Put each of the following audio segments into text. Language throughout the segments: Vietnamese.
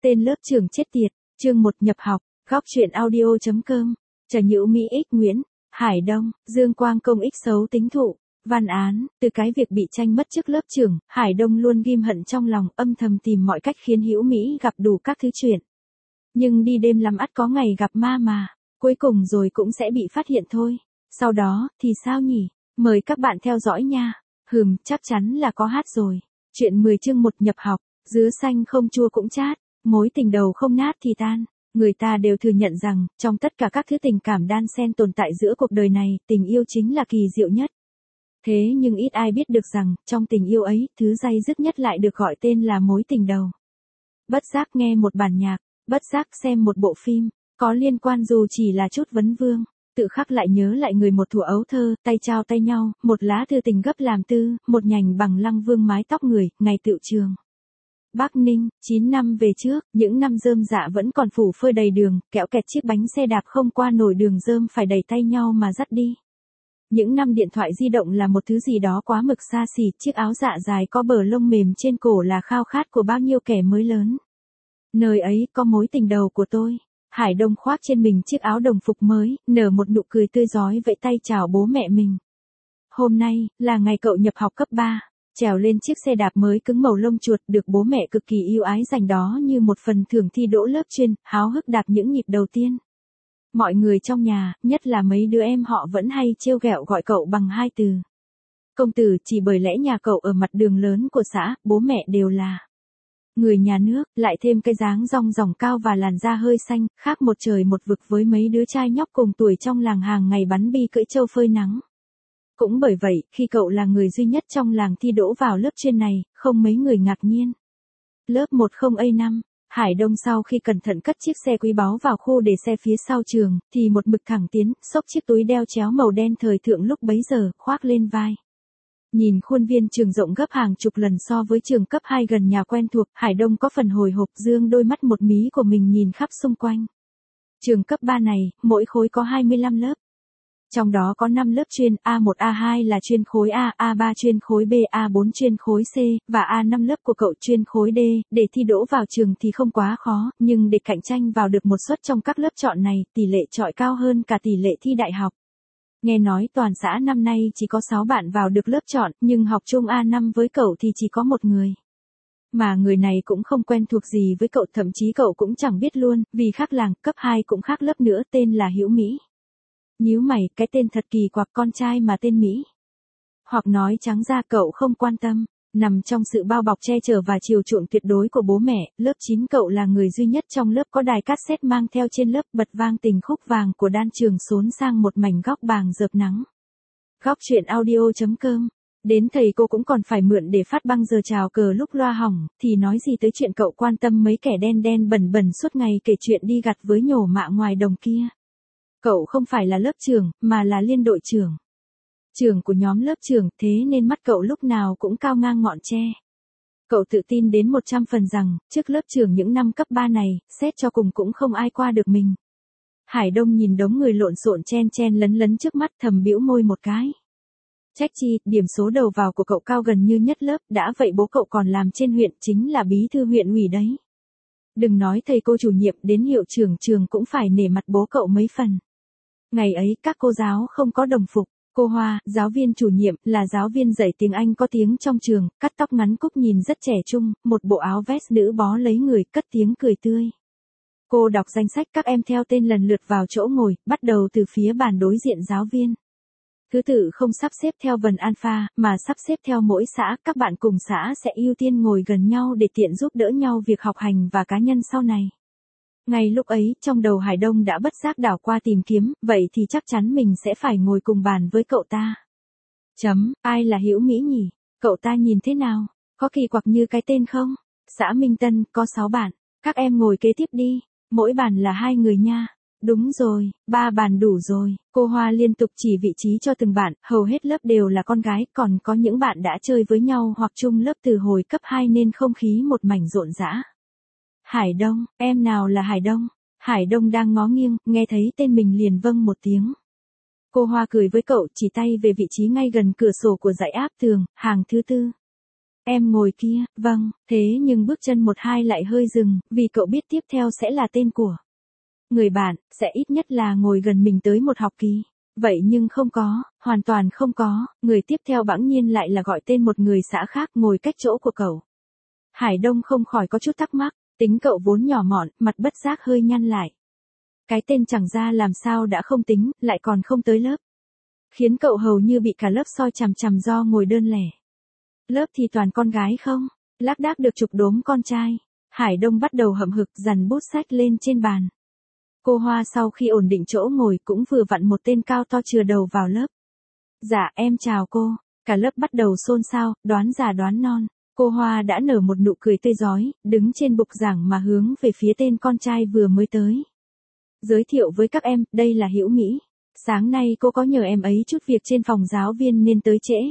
Tên lớp trưởng chết tiệt, chương 1 nhập học, góc truyện audio.com, Trà Nhữ Mỹ X Nguyễn, Hải Đông, Dương Quang Công X xấu tính thụ, văn án, từ cái việc bị tranh mất chức lớp trưởng, Hải Đông luôn ghim hận trong lòng, âm thầm tìm mọi cách khiến Hữu Mỹ gặp đủ các thứ chuyện. Nhưng đi đêm lắm ắt có ngày gặp ma mà, cuối cùng rồi cũng sẽ bị phát hiện thôi. Sau đó, thì sao nhỉ? Mời các bạn theo dõi nha. Chắc chắn là có hát rồi. Chuyện 10 chương 1 nhập học, dứa xanh không chua cũng chát, mối tình đầu không nát thì tan. Người ta đều thừa nhận rằng, trong tất cả các thứ tình cảm đan xen tồn tại giữa cuộc đời này, tình yêu chính là kỳ diệu nhất. Thế nhưng ít ai biết được rằng, trong tình yêu ấy, thứ day dứt nhất lại được gọi tên là mối tình đầu. Bất giác nghe một bản nhạc, bất giác xem một bộ phim, có liên quan dù chỉ là chút vấn vương, tự khắc lại nhớ lại người một thuở ấu thơ, tay trao tay nhau, một lá thư tình gấp làm tư, một nhành bằng lăng vương mái tóc người, ngày tựu trường. Bắc Ninh, 9 năm về trước, những năm rơm dạ vẫn còn phủ phơi đầy đường, kẹo kẹt chiếc bánh xe đạp không qua nổi đường rơm phải đẩy tay nhau mà dắt đi. Những năm điện thoại di động là một thứ gì đó quá mực xa xỉ, chiếc áo dạ dài có bờ lông mềm trên cổ là khao khát của bao nhiêu kẻ mới lớn. Nơi ấy có mối tình đầu của tôi. Hải Đông khoác trên mình chiếc áo đồng phục mới, nở một nụ cười tươi rói vẫy tay chào bố mẹ mình. Hôm nay, là ngày cậu nhập học cấp 3, trèo lên chiếc xe đạp mới cứng màu lông chuột được bố mẹ cực kỳ yêu ái dành đó như một phần thưởng thi đỗ lớp chuyên, háo hức đạp những nhịp đầu tiên. Mọi người trong nhà, nhất là mấy đứa em họ vẫn hay trêu ghẹo gọi cậu bằng hai từ. Công tử, chỉ bởi lẽ nhà cậu ở mặt đường lớn của xã, bố mẹ đều là người nhà nước, lại thêm cái dáng rong ròng cao và làn da hơi xanh, khác một trời một vực với mấy đứa trai nhóc cùng tuổi trong làng hàng ngày bắn bi cưỡi trâu phơi nắng. Cũng bởi vậy, khi cậu là người duy nhất trong làng thi đỗ vào lớp chuyên này, không mấy người ngạc nhiên. Lớp 10A5, Hải Đông sau khi cẩn thận cất chiếc xe quý báu vào khu để xe phía sau trường, thì một mực thẳng tiến, xốc chiếc túi đeo chéo màu đen thời thượng lúc bấy giờ, khoác lên vai. Nhìn khuôn viên trường rộng gấp hàng chục lần so với trường cấp 2 gần nhà quen thuộc, Hải Đông có phần hồi hộp dương đôi mắt một mí của mình nhìn khắp xung quanh. Trường cấp 3 này, mỗi khối có 25 lớp. Trong đó có 5 lớp chuyên, A1 A2 là chuyên khối A, A3 chuyên khối B, A4 chuyên khối C, và A5 lớp của cậu chuyên khối D. Để thi đỗ vào trường thì không quá khó, nhưng để cạnh tranh vào được một suất trong các lớp chọn này, tỷ lệ chọi cao hơn cả tỷ lệ thi đại học. Nghe nói toàn xã năm nay chỉ có 6 bạn vào được lớp chọn, nhưng học chung A5 với cậu thì chỉ có một người. Mà người này cũng không quen thuộc gì với cậu, thậm chí cậu cũng chẳng biết luôn, vì khác làng, cấp 2 cũng khác lớp nữa, tên là Hữu Mỹ. Nhíu mày, cái tên thật kỳ quặc, con trai mà tên Mỹ. Hoặc nói trắng ra cậu không quan tâm, nằm trong sự bao bọc che chở và chiều chuộng tuyệt đối của bố mẹ, lớp 9 cậu là người duy nhất trong lớp có đài cassette mang theo trên lớp, bật vang tình khúc vàng của đan trường xốn sang một mảnh góc bàng rợp nắng. Góc truyện audio.com, đến thầy cô cũng còn phải mượn để phát băng giờ chào cờ lúc loa hỏng, thì nói gì tới chuyện cậu quan tâm mấy kẻ đen đen bẩn bẩn suốt ngày kể chuyện đi gặt với nhổ mạ ngoài đồng kia. Cậu không phải là lớp trưởng, mà là liên đội trưởng. Trưởng của nhóm lớp trưởng, thế nên mắt cậu lúc nào cũng cao ngang ngọn tre. Cậu tự tin đến 100% rằng, trước lớp trưởng những năm cấp 3 này, xét cho cùng cũng không ai qua được mình. Hải Đông nhìn đống người lộn xộn chen chen lấn lấn trước mắt, thầm bĩu môi một cái. Trách chi, điểm số đầu vào của cậu cao gần như nhất lớp, đã vậy bố cậu còn làm trên huyện, chính là bí thư huyện ủy đấy. Đừng nói thầy cô chủ nhiệm, đến hiệu trưởng trường cũng phải nể mặt bố cậu mấy phần. Ngày ấy, các cô giáo không có đồng phục. Cô Hoa, giáo viên chủ nhiệm, là giáo viên dạy tiếng Anh có tiếng trong trường, cắt tóc ngắn cúc nhìn rất trẻ trung, một bộ áo vest nữ bó lấy người, cất tiếng cười tươi. Cô đọc danh sách các em theo tên lần lượt vào chỗ ngồi, bắt đầu từ phía bàn đối diện giáo viên. Thứ tự không sắp xếp theo vần alpha, mà sắp xếp theo mỗi xã, các bạn cùng xã sẽ ưu tiên ngồi gần nhau để tiện giúp đỡ nhau việc học hành và cá nhân sau này. Ngay lúc ấy, trong đầu Hải Đông đã bất giác đảo qua tìm kiếm, vậy thì chắc chắn mình sẽ phải ngồi cùng bàn với cậu ta. Ai là Hữu Mỹ nhỉ? Cậu ta nhìn thế nào? Có kỳ quặc như cái tên không? Xã Minh Tân, có 6 bạn. Các em ngồi kế tiếp đi. Mỗi bàn là 2 người nha. Đúng rồi, 3 bàn đủ rồi. Cô Hoa liên tục chỉ vị trí cho từng bạn, hầu hết lớp đều là con gái, còn có những bạn đã chơi với nhau hoặc chung lớp từ hồi cấp 2 nên không khí một mảnh rộn rã. Hải Đông, em nào là Hải Đông? Hải Đông đang ngó nghiêng, nghe thấy tên mình liền vâng một tiếng. Cô Hoa cười với cậu, chỉ tay về vị trí ngay gần cửa sổ của dãy áp tường, hàng thứ 4. Em ngồi kia, vâng, thế nhưng bước chân một hai lại hơi dừng, vì cậu biết tiếp theo sẽ là tên của người bạn, sẽ ít nhất là ngồi gần mình tới một học kỳ. Vậy nhưng không có, hoàn toàn không có, người tiếp theo bẵng nhiên lại là gọi tên một người xã khác ngồi cách chỗ của cậu. Hải Đông không khỏi có chút thắc mắc, tính cậu vốn nhỏ mọn, mặt bất giác hơi nhăn lại. Cái tên chẳng ra làm sao đã không tính, lại còn không tới lớp. Khiến cậu hầu như bị cả lớp soi chằm chằm do ngồi đơn lẻ. Lớp thì toàn con gái không, lác đác được chục đốm con trai. Hải Đông bắt đầu hậm hực dằn bút sách lên trên bàn. Cô Hoa sau khi ổn định chỗ ngồi cũng vừa vặn một tên cao to chừa đầu vào lớp. Dạ em chào cô, cả lớp bắt đầu xôn xao, đoán già đoán non. Cô Hoa đã nở một nụ cười tươi rói, đứng trên bục giảng mà hướng về phía tên con trai vừa mới tới. Giới thiệu với các em, đây là Hữu Mỹ. Sáng nay cô có nhờ em ấy chút việc trên phòng giáo viên nên tới trễ.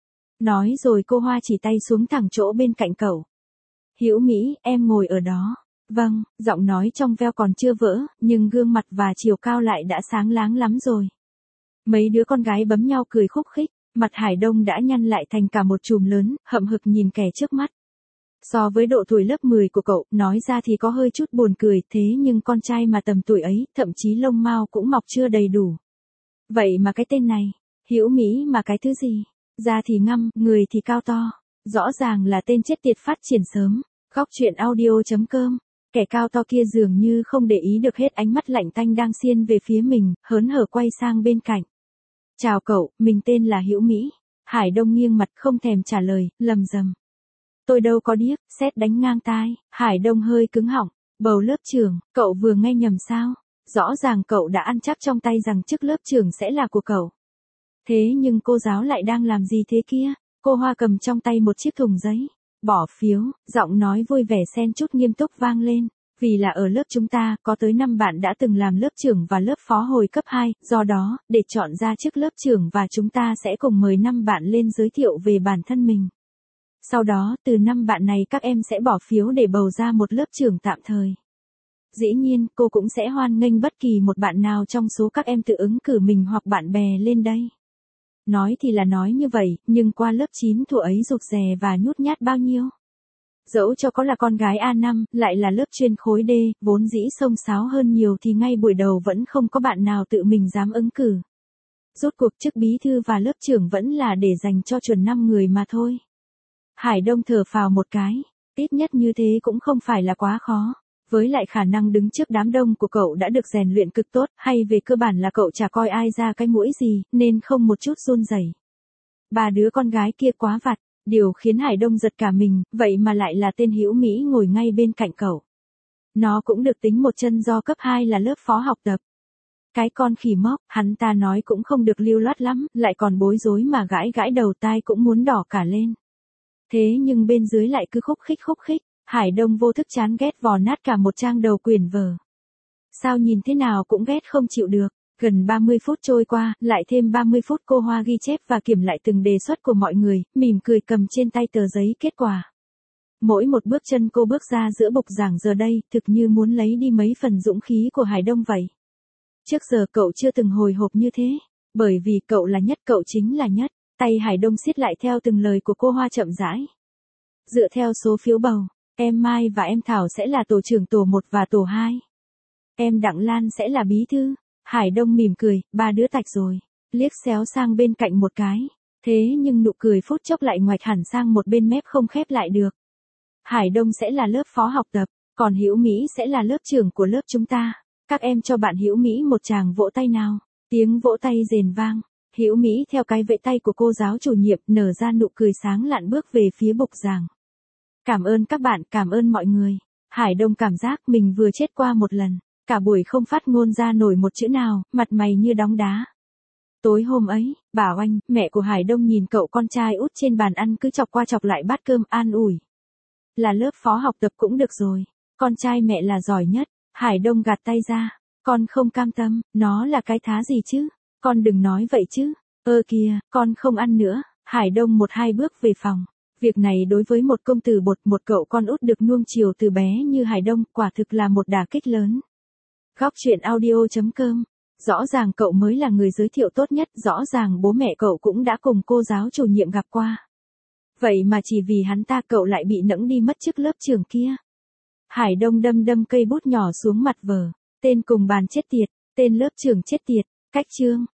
Nói rồi cô Hoa chỉ tay xuống thẳng chỗ bên cạnh cậu. Hữu Mỹ, em ngồi ở đó. Vâng, giọng nói trong veo còn chưa vỡ, nhưng gương mặt và chiều cao lại đã sáng láng lắm rồi. Mấy đứa con gái bấm nhau cười khúc khích, mặt Hải Đông đã nhăn lại thành cả một chùm lớn, hậm hực nhìn kẻ trước mắt. So với độ tuổi lớp 10 của cậu, nói ra thì có hơi chút buồn cười, thế nhưng con trai mà tầm tuổi ấy, thậm chí lông mao cũng mọc chưa đầy đủ. Vậy mà cái tên này, Hữu Mỹ mà cái thứ gì? Da thì ngăm, người thì cao to. Rõ ràng là tên chết tiệt phát triển sớm. Góc truyện audio.com. Kẻ cao to kia dường như không để ý được hết ánh mắt lạnh tanh đang xiên về phía mình, hớn hở quay sang bên cạnh. Chào cậu, mình tên là Hữu Mỹ. Hải Đông nghiêng mặt không thèm trả lời, lầm rầm. Tôi đâu có điếc, sét đánh ngang tai. Hải Đông hơi cứng họng. Bầu lớp trưởng, cậu vừa nghe nhầm sao? Rõ ràng cậu đã ăn chắc trong tay rằng chức lớp trưởng sẽ là của cậu. Thế nhưng cô giáo lại đang làm gì thế kia? Cô Hoa cầm trong tay một chiếc thùng giấy. Bỏ phiếu, giọng nói vui vẻ xen chút nghiêm túc vang lên. Vì là ở lớp chúng ta, có tới 5 bạn đã từng làm lớp trưởng và lớp phó hồi cấp 2, do đó, để chọn ra chức lớp trưởng và chúng ta sẽ cùng mời 5 bạn lên giới thiệu về bản thân mình. Sau đó, từ 5 bạn này các em sẽ bỏ phiếu để bầu ra một lớp trưởng tạm thời. Dĩ nhiên, cô cũng sẽ hoan nghênh bất kỳ một bạn nào trong số các em tự ứng cử mình hoặc bạn bè lên đây. Nói thì là nói như vậy, nhưng qua lớp 9 thuở ấy rụt rè và nhút nhát bao nhiêu. Dẫu cho có là con gái A5, lại là lớp chuyên khối D, vốn dĩ xông xáo hơn nhiều thì ngay buổi đầu vẫn không có bạn nào tự mình dám ứng cử. Rốt cuộc chức bí thư và lớp trưởng vẫn là để dành cho chuẩn 5 người mà thôi. Hải Đông thở phào một cái, ít nhất như thế cũng không phải là quá khó. Với lại khả năng đứng trước đám đông của cậu đã được rèn luyện cực tốt, hay về cơ bản là cậu chả coi ai ra cái mũi gì, nên không một chút run rẩy. Ba đứa con gái kia quá vặt, điều khiến Hải Đông giật cả mình, vậy mà lại là tên Hữu Mỹ ngồi ngay bên cạnh cậu. Nó cũng được tính một chân do cấp 2 là lớp phó học tập. Cái con khỉ móc, hắn ta nói cũng không được lưu loát lắm, lại còn bối rối mà gãi gãi đầu tai cũng muốn đỏ cả lên. Thế nhưng bên dưới lại cứ khúc khích. Hải Đông vô thức chán ghét vò nát cả một trang đầu quyển vở. Sao nhìn thế nào cũng ghét không chịu được. Gần 30 phút trôi qua, lại thêm 30 phút cô Hoa ghi chép và kiểm lại từng đề xuất của mọi người, mỉm cười cầm trên tay tờ giấy kết quả. Mỗi một bước chân cô bước ra giữa bục giảng giờ đây, thực như muốn lấy đi mấy phần dũng khí của Hải Đông vậy. Trước giờ cậu chưa từng hồi hộp như thế, bởi vì cậu là nhất, cậu chính là nhất. Tay Hải Đông siết lại theo từng lời của cô Hoa chậm rãi. Dựa theo số phiếu bầu, em Mai và em Thảo sẽ là tổ trưởng tổ 1 và tổ 2. Em Đặng Lan sẽ là bí thư. Hải Đông mỉm cười, ba đứa tạch rồi. Liếc xéo sang bên cạnh một cái. Thế nhưng nụ cười phút chốc lại ngoạch hẳn sang một bên mép không khép lại được. Hải Đông sẽ là lớp phó học tập, còn Hữu Mỹ sẽ là lớp trưởng của lớp chúng ta. Các em cho bạn Hữu Mỹ một tràng vỗ tay nào. Tiếng vỗ tay rền vang. Hữu Mỹ theo cái vẫy tay của cô giáo chủ nhiệm nở ra nụ cười sáng lạn bước về phía bục giảng. Cảm ơn các bạn, cảm ơn mọi người. Hải Đông cảm giác mình vừa chết qua một lần. Cả buổi không phát ngôn ra nổi một chữ nào, mặt mày như đóng đá. Tối hôm ấy, bà Oanh, mẹ của Hải Đông nhìn cậu con trai út trên bàn ăn cứ chọc qua chọc lại bát cơm an ủi. Là lớp phó học tập cũng được rồi. Con trai mẹ là giỏi nhất. Hải Đông gạt tay ra. Con không cam tâm, nó là cái thá gì chứ? Con đừng nói vậy chứ. Kìa, con không ăn nữa. Hải Đông một hai bước về phòng. Việc này đối với một công tử bột, một cậu con út được nuông chiều từ bé như Hải Đông, quả thực là một đả kích lớn. Góc truyện audio.com. Rõ ràng cậu mới là người giới thiệu tốt nhất, rõ ràng bố mẹ cậu cũng đã cùng cô giáo chủ nhiệm gặp qua. Vậy mà chỉ vì hắn ta cậu lại bị nẫng đi mất chức lớp trưởng kia. Hải Đông đâm đâm cây bút nhỏ xuống mặt vở. Tên cùng bàn chết tiệt, tên lớp trưởng chết tiệt, cách chương.